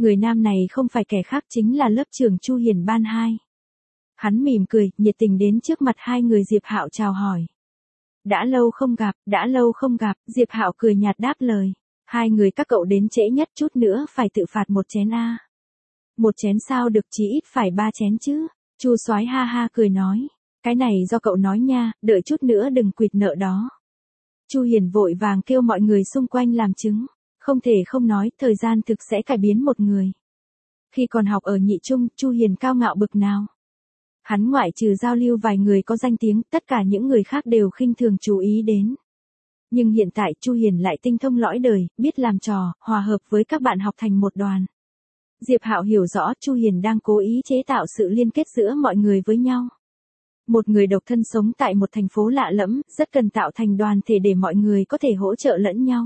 Người nam này không phải kẻ khác chính là lớp trưởng Chu Hiền ban 2. Hắn mỉm cười, nhiệt tình đến trước mặt hai người Diệp Hạo chào hỏi. Đã lâu không gặp, Diệp Hạo cười nhạt đáp lời. Hai người các cậu đến trễ nhất, chút nữa phải tự phạt một chén a. Một chén sao được, chí ít phải 3 chén chứ. Chu Soái ha ha cười nói. Cái này do cậu nói nha, đợi chút nữa đừng quỵt nợ đó. Chu Hiền vội vàng kêu mọi người xung quanh làm chứng. Không thể không nói, thời gian thực sẽ cải biến một người. Khi còn học ở nhị trung, Chu Hiền cao ngạo bực nào. Hắn ngoại trừ giao lưu vài người có danh tiếng, tất cả những người khác đều khinh thường chú ý đến. Nhưng hiện tại Chu Hiền lại tinh thông lõi đời, biết làm trò, hòa hợp với các bạn học thành một đoàn. Diệp Hạo hiểu rõ Chu Hiền đang cố ý chế tạo sự liên kết giữa mọi người với nhau. Một người độc thân sống tại một thành phố lạ lẫm, rất cần tạo thành đoàn thể để mọi người có thể hỗ trợ lẫn nhau.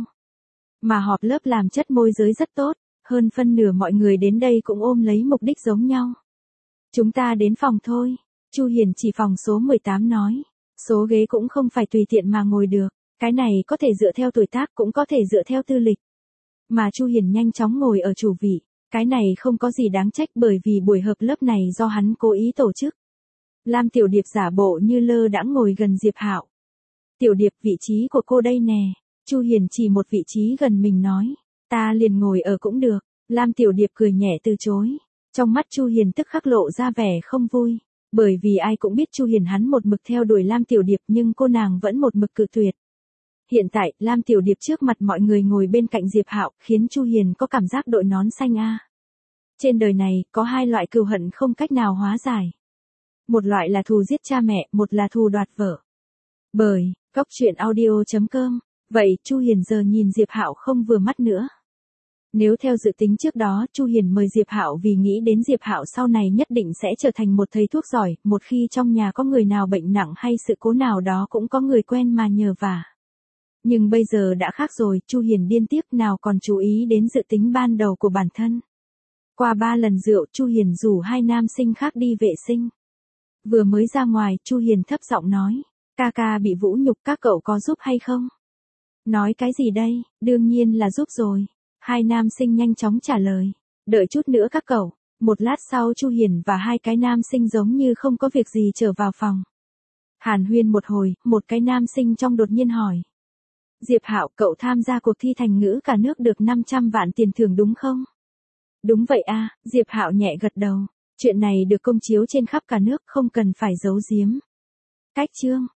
Mà họp lớp làm chất môi giới rất tốt, hơn phân nửa mọi người đến đây cũng ôm lấy mục đích giống nhau. Chúng ta đến phòng thôi, Chu Hiền chỉ phòng số 18 nói. Số ghế cũng không phải tùy tiện mà ngồi được, cái này có thể dựa theo tuổi tác cũng có thể dựa theo tư lịch. Mà Chu Hiền nhanh chóng ngồi ở chủ vị, cái này không có gì đáng trách bởi vì buổi họp lớp này do hắn cố ý tổ chức. Lam Tiểu Điệp giả bộ như lơ đãng ngồi gần Diệp Hạo. Tiểu Điệp, vị trí của cô đây nè. Chu Hiền chỉ một vị trí gần mình nói. Ta liền ngồi ở cũng được. Lam Tiểu Điệp cười nhẹ từ chối. Trong mắt Chu Hiền tức khắc lộ ra vẻ không vui. Bởi vì ai cũng biết Chu Hiền hắn một mực theo đuổi Lam Tiểu Điệp nhưng cô nàng vẫn một mực cự tuyệt. Hiện tại, Lam Tiểu Điệp trước mặt mọi người ngồi bên cạnh Diệp Hạo khiến Chu Hiền có cảm giác đội nón xanh a. Trên đời này, có hai loại cừu hận không cách nào hóa giải. Một loại là thù giết cha mẹ, một là thù đoạt vợ. Bởi, góc truyện audio.com. Vậy, Chu Hiền giờ nhìn Diệp Hạo không vừa mắt nữa. Nếu theo dự tính trước đó, Chu Hiền mời Diệp Hạo vì nghĩ đến Diệp Hạo sau này nhất định sẽ trở thành một thầy thuốc giỏi, một khi trong nhà có người nào bệnh nặng hay sự cố nào đó cũng có người quen mà nhờ vả. Nhưng bây giờ đã khác rồi, Chu Hiền điên tiếc nào còn chú ý đến dự tính ban đầu của bản thân. Qua 3 lần rượu, Chu Hiền rủ hai nam sinh khác đi vệ sinh. Vừa mới ra ngoài, Chu Hiền thấp giọng nói, ca ca bị vũ nhục các cậu có giúp hay không? Nói cái gì đây, đương nhiên là giúp rồi. Hai nam sinh nhanh chóng trả lời, đợi chút nữa các cậu. Một lát sau Chu Hiền và hai cái nam sinh giống như không có việc gì trở vào phòng. Hàn huyên một hồi, một cái nam sinh trong đột nhiên hỏi. Diệp Hạo, cậu tham gia cuộc thi thành ngữ cả nước được 500 vạn tiền thưởng đúng không? Đúng vậy a, Diệp Hạo nhẹ gật đầu. Chuyện này được công chiếu trên khắp cả nước không cần phải giấu giếm. Cách chương